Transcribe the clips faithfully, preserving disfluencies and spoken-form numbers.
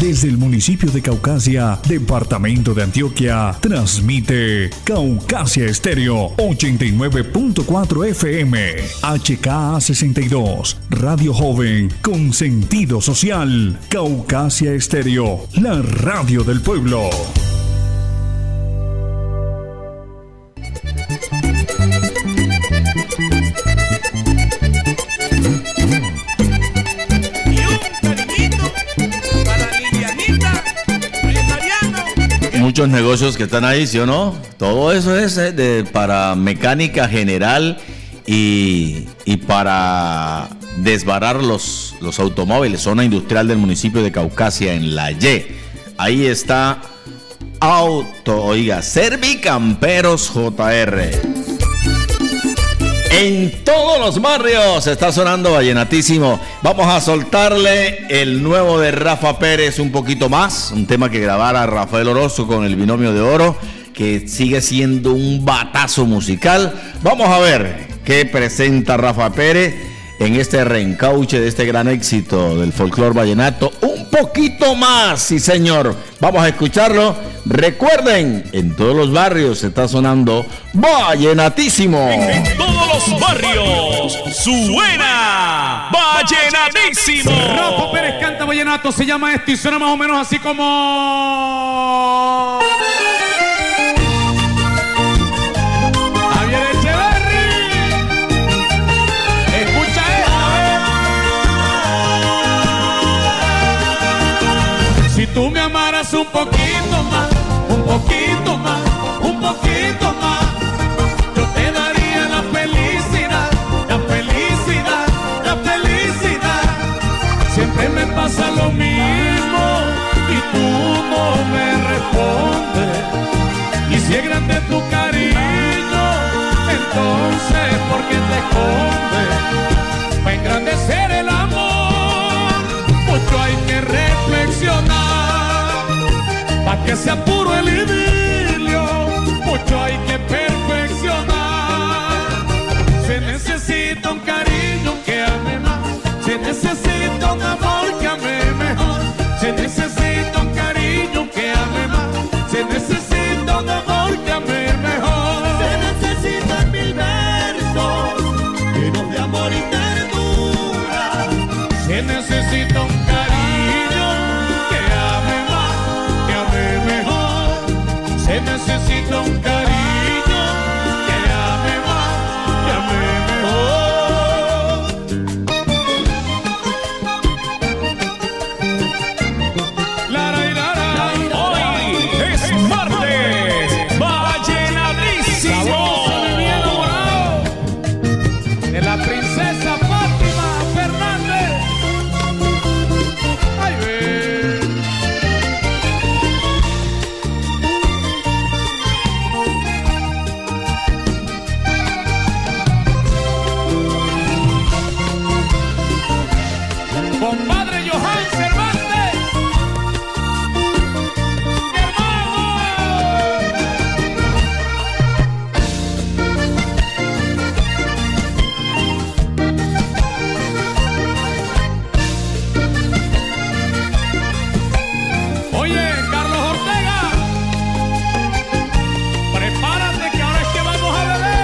Desde el municipio de Caucasia, departamento de Antioquia, transmite Caucasia Estéreo ochenta y nueve punto cuatro F M, H K A sesenta y dos, Radio Joven con sentido social. Caucasia Estéreo, la radio del pueblo. Muchos negocios que están ahí, ¿sí o no? Todo eso es eh, de, para mecánica general y, y para desbarar los, los automóviles. Zona industrial del municipio de Caucasia, en La Y. Ahí está Auto, oiga, Servicamperos J R. En todos los barrios está sonando vallenatísimo. Vamos a soltarle el nuevo de Rafa Pérez un poquito más. Un tema que grabara Rafael Orozco con el Binomio de Oro, que sigue siendo un batazo musical. Vamos a ver qué presenta Rafa Pérez en este reencauche de este gran éxito del folclore vallenato. Un poquito más, sí señor. Vamos a escucharlo. Recuerden, en todos los barrios está sonando vallenatísimo. En todos los barrios suena vallenatísimo. Rafa Pérez canta vallenato, se llama esto y suena más o menos así como... Javier Echeverry. Escucha esto. Si tú me amaras un poquito más, un poquito más, un poquito más, yo te daría la felicidad, la felicidad, la felicidad. Siempre me pasa lo mismo y tú no me respondes. Y si es grande tu cariño, entonces ¿por qué te escondes? Para engrandecer el amor, mucho hay que reflexionar. Para que sea puro el idilio, mucho hay que perfeccionar. Se necesita un cariño que ame más, se necesita un amor que ame mejor, se necesita un cariño que ame más, se necesita un amor que ame mejor. Se necesitan mil versos llenos de amor y ternura. Se necesita un se necesita un cariño que ame más, que ame mejor. Lara y lara. Hoy es martes vallenatísimo. De la princesa Fátima Fernández. Ay, ve. Compadre Johan Cervantes, mi hermano. Oye, Carlos Ortega, prepárate que ahora es que vamos a beber.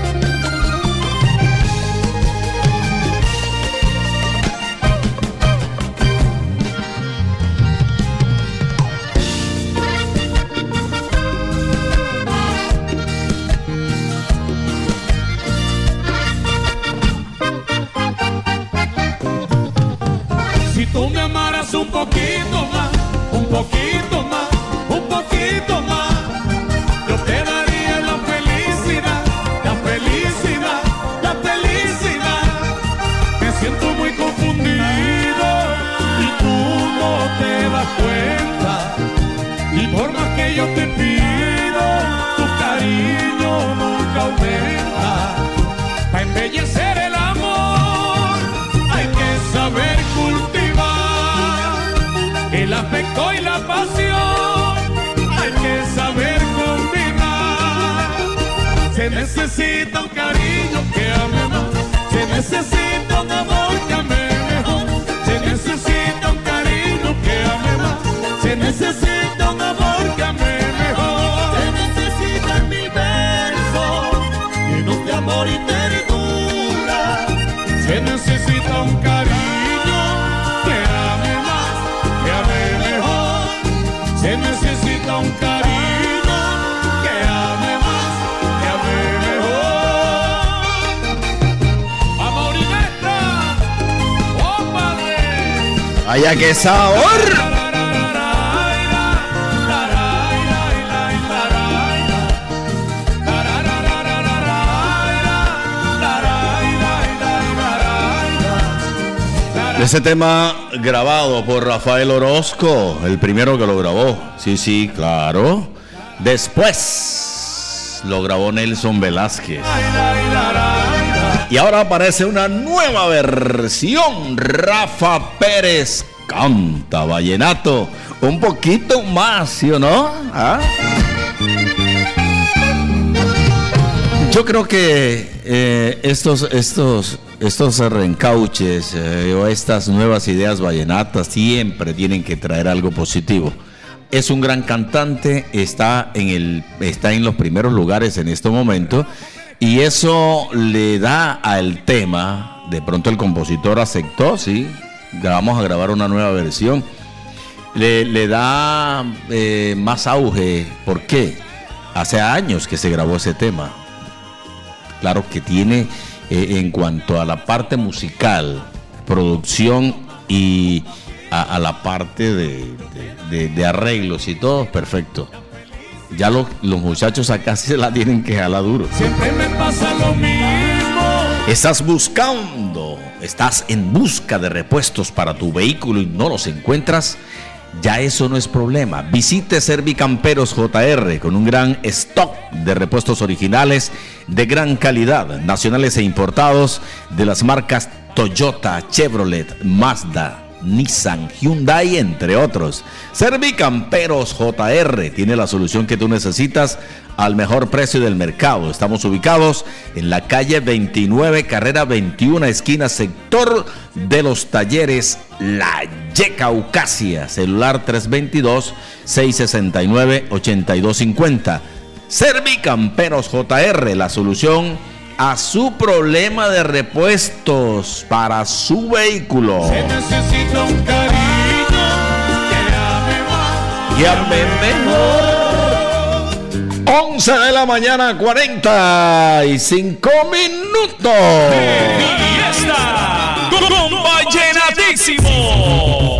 Si tú me amaras un poquito más, un poquito más, un poquito más, yo te daría la felicidad, la felicidad, la felicidad. Me siento muy confundido y tú no te das cuenta. Y por más que yo te pido, tu cariño nunca aumenta. Para embellecer el amor hay que saber cultivar el afecto y la pasión, hay que saber combinar. Se necesita un cariño que ame más, se necesita un amor que ame mejor, se necesita un cariño que ame más, un cariño que ame más, que ame mejor. A Maurimeta, oh padre. ¡Vaya qué sabor! Ese tema grabado por Rafael Orozco, el primero que lo grabó. Sí, sí, claro. Después lo grabó Nelson Velázquez. Y ahora aparece una nueva versión. Rafa Pérez canta vallenato. Un poquito más, ¿sí o no? ¿Ah? Yo creo que eh, estos, estos, estos reencauches eh, o estas nuevas ideas vallenatas siempre tienen que traer algo positivo. Es un gran cantante, está en, el, está en los primeros lugares en este momento y eso le da al tema, de pronto el compositor aceptó, sí, vamos a grabar una nueva versión, le, le da eh, más auge. ¿Por qué? Hace años que se grabó ese tema. Claro que tiene, eh, en cuanto a la parte musical, producción y a, a la parte de, de, de, de arreglos y todo, perfecto. Ya lo, los muchachos acá se la tienen que jalar duro. Siempre me pasa lo mismo. Estás buscando, estás en busca de repuestos para tu vehículo y no los encuentras. Ya eso no es problema. Visite Servicamperos J R con un gran stock de repuestos originales de gran calidad, nacionales e importados de las marcas Toyota, Chevrolet, Mazda, Nissan, Hyundai, entre otros. Servicamperos J R tiene la solución que tú necesitas al mejor precio del mercado. Estamos ubicados en la calle veintinueve, carrera veintiuno, esquina sector de los talleres La Y Caucasia. Celular tres dos dos, seis seis nueve, ocho dos cinco cero. Servicamperos J R, la solución a su problema de repuestos para su vehículo. Se necesita un cariño que ame más, que ame mejor. once de la mañana, cuarenta y cinco minutos. Y está con Vallenatísimo.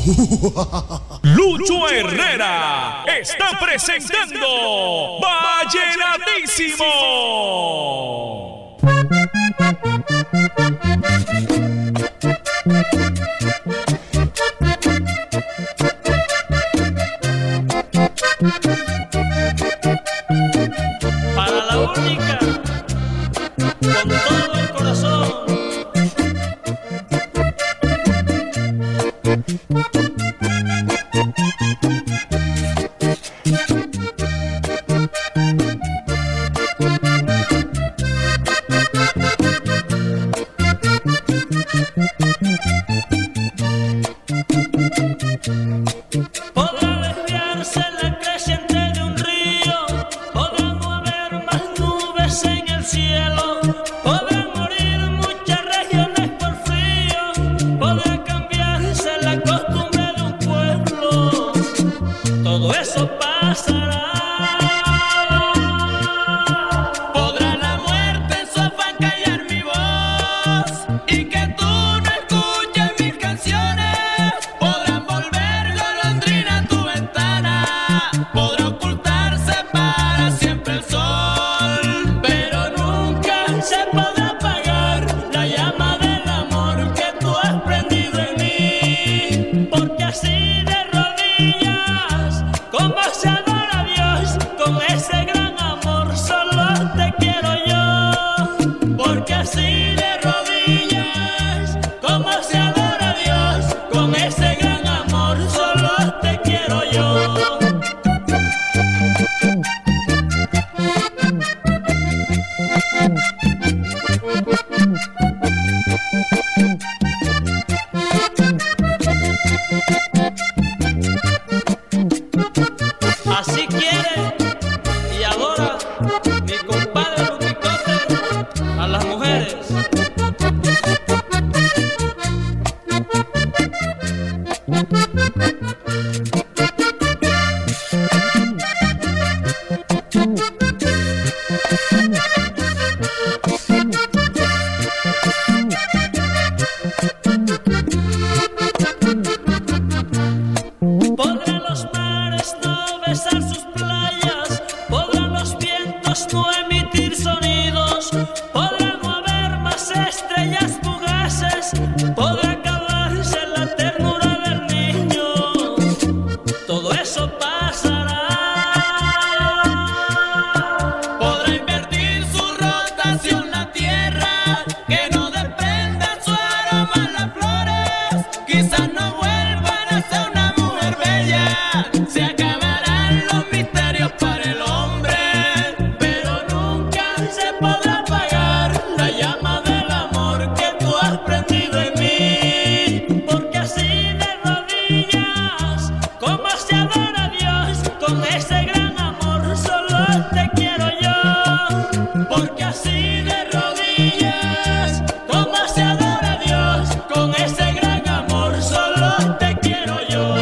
Lucho Herrera está presentando Vallenatísimo. Para la única, con todo el corazón. Podrá desviarse la creciente de un río, podrá no haber más nubes en el cielo, podrán morir muchas regiones por frío, podrá cambiarse la costumbre de un pueblo, todo eso pasará. Podrá la muerte en su afán callar mi voz y que tú no escuches mis canciones. Podrán volver golondrina a tu ventana, podrá ocultarse para siempre el sol, pero nunca se podrá apagar la llama del amor que tú has prendido en mí, porque así de rodillas, como se adora a Dios, con ese gran amor solo te quiero yo, porque así de rodillas, como se adora a Dios, con ese gran amor solo te quiero yo. Así quiere y adora mi compadre Lupicote a las mujeres. Podrán los mares no besar sus playas, podrán los vientos no emitir sonidos, podrán no haber más estrellas fugaces, podrá acabarse la ternura del niño, todo eso pasará. Podrá invertir su rotación la tierra, que no desprendan su aroma las flores, quizás no vuelvan a ser una mujer bella, se acabarán los misterios para el hombre, pero nunca se podrá apagar la llama del amor que tú has prendido en mí, porque así de rodillas, como se adora a Dios, con ese gran amor solo te quiero yo, porque así de rodillas, como se adora a Dios, con ese gran amor solo te quiero yo.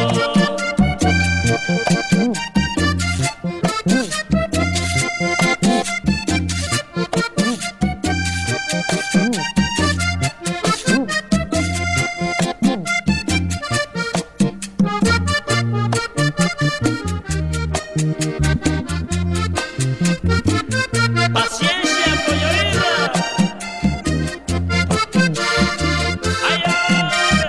Paciencia, pollo vida. Ay, ay.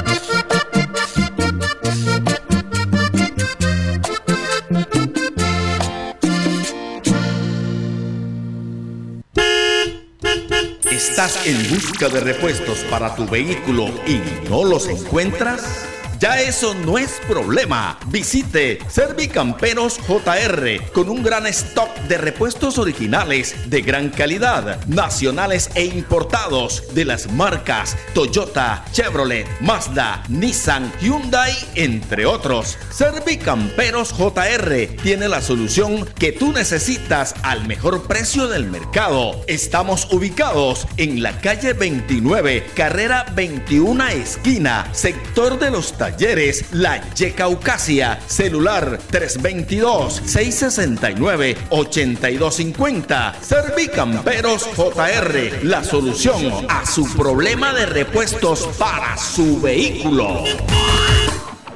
¿Estás en busca de repuestos para tu vehículo y no los encuentras? Ya eso no es problema. Visite Servicamperos J R con un gran stock de repuestos originales de gran calidad, nacionales e importados de las marcas Toyota, Chevrolet, Mazda, Nissan, Hyundai, entre otros. Servicamperos J R tiene la solución que tú necesitas al mejor precio del mercado. Estamos ubicados en la calle veintinueve, carrera veintiuno esquina, sector de los talleres, La Yecaucasia. Celular tres dos dos, seis seis nueve, ocho dos cinco cero. Servicamperos J R, la solución a su problema de repuestos para su vehículo.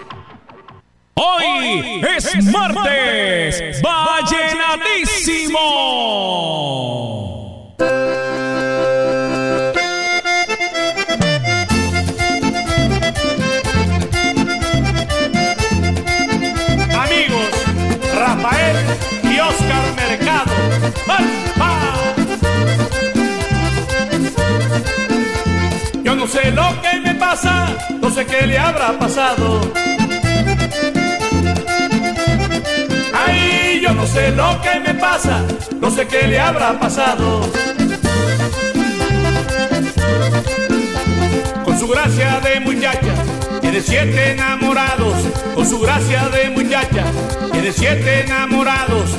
Hoy es martes vallenatísimo. Amigos, Rafael y Oscar Mercado. ¡Alfa! Yo no sé lo que me pasa, no sé qué le habrá pasado. Ay, yo no sé lo que me pasa, no sé qué le habrá pasado. Con su gracia de muchacha, tiene siete enamorados. Con su gracia de muchacha, tiene siete enamorados.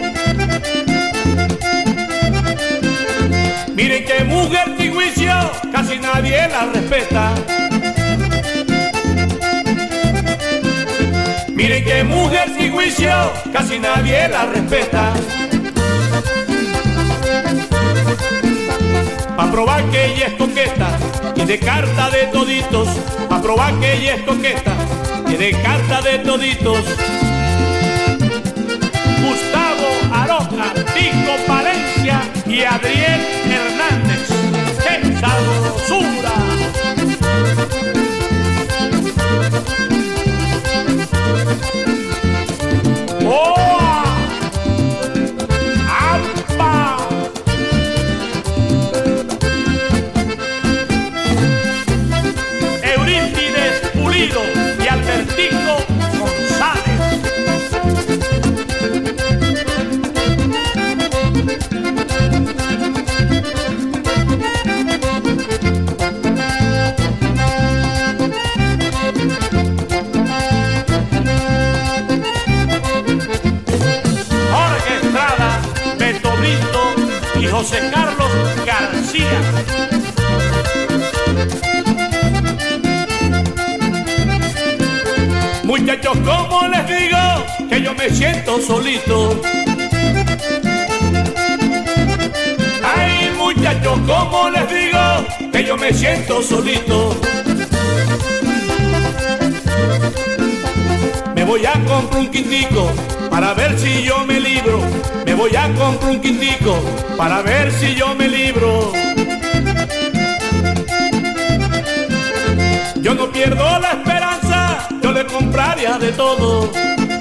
Miren qué mujer sin juicio, casi nadie la respeta. Miren qué mujer sin juicio, casi nadie la respeta. Pa' probar que ella es coqueta, tiene carta de toditos. Pa' probar que ella es coqueta, tiene carta de toditos. Gustavo Aroca, Tico Palencia y Adriel Hernández. ¡Qué sabrosura! ¡Oh! ¡Ampa! Eurípides Pulido y Albertico González. Y José Carlos García. Muchachos, ¿cómo les digo que yo me siento solito? Ay, muchachos, ¿cómo les digo que yo me siento solito? Me voy a comprar un quintico para ver si yo me libro. Me voy a comprar un quintico para ver si yo me libro. Yo no pierdo la esperanza, yo le compraría de todo.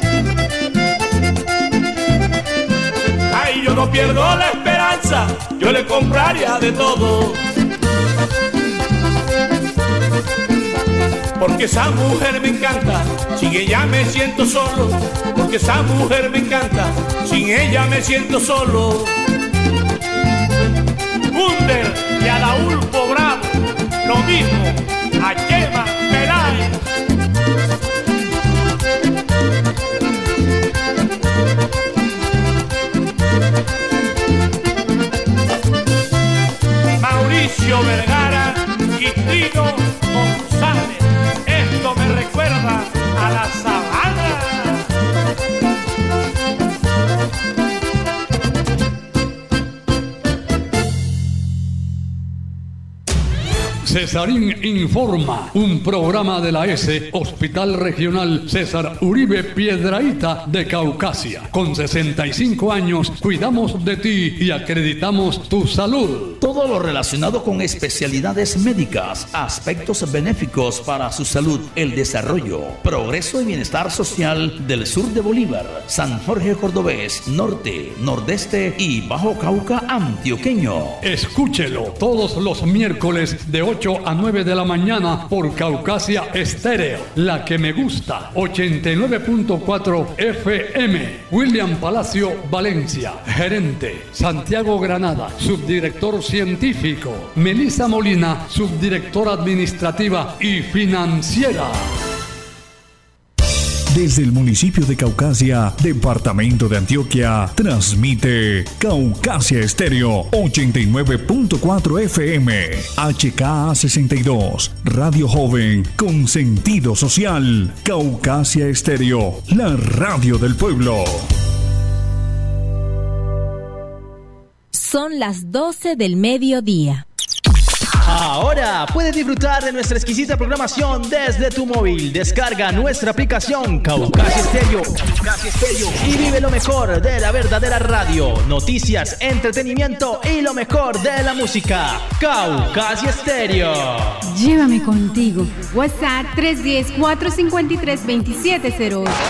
Ay, yo no pierdo la esperanza, yo le compraría de todo. Porque esa mujer me encanta, sin ella me siento solo. Porque esa mujer me encanta, sin ella me siento solo. Wunder y Adaulfo Bravo, lo mismo a Chema Peláez. Mauricio Vergara y Tino González. Esto me recuerda a la sabana. Cesarín Informa, un programa de la S, Hospital Regional César Uribe Piedrahíta de Caucasia. Con sesenta y cinco años, cuidamos de ti y acreditamos tu salud. Todo lo relacionado con especialidades médicas, aspectos benéficos para su salud, el desarrollo, progreso y bienestar social del sur de Bolívar, San Jorge Cordobés, Norte, Nordeste y Bajo Cauca Antioqueño. Escúchelo todos los miércoles de ocho a nueve de la mañana por Caucasia Estéreo, la que me gusta, ochenta y nueve punto cuatro F M. William Palacio Valencia, gerente. Santiago Granada, subdirector científico. Melissa Molina, subdirectora administrativa y financiera. Desde el municipio de Caucasia, departamento de Antioquia, transmite Caucasia Estéreo ochenta y nueve punto cuatro F M, H K A sesenta y dos, Radio Joven con sentido social. Caucasia Estéreo, la radio del pueblo. Son las doce del mediodía. Ahora puedes disfrutar de nuestra exquisita programación desde tu móvil. Descarga nuestra aplicación Caucasia Estéreo y vive lo mejor de la verdadera radio, noticias, entretenimiento y lo mejor de la música. Caucasia Estéreo. Llévame contigo. WhatsApp tres uno cero, cuatro cinco tres, dos siete cero ocho.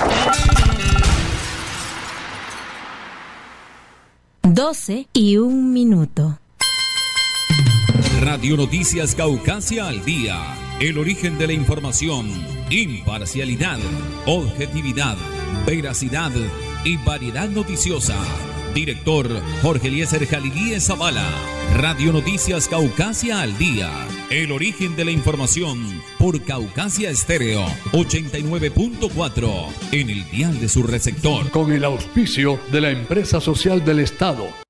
doce y un minuto. Radio Noticias Caucasia al día. El origen de la información, imparcialidad, objetividad, veracidad y variedad noticiosa. Director Jorge Eliezer Jalilíe Zavala. Radio Noticias Caucasia al día. El origen de la información por Caucasia Estéreo ochenta y nueve punto cuatro en el dial de su receptor. Con el auspicio de la empresa social del Estado.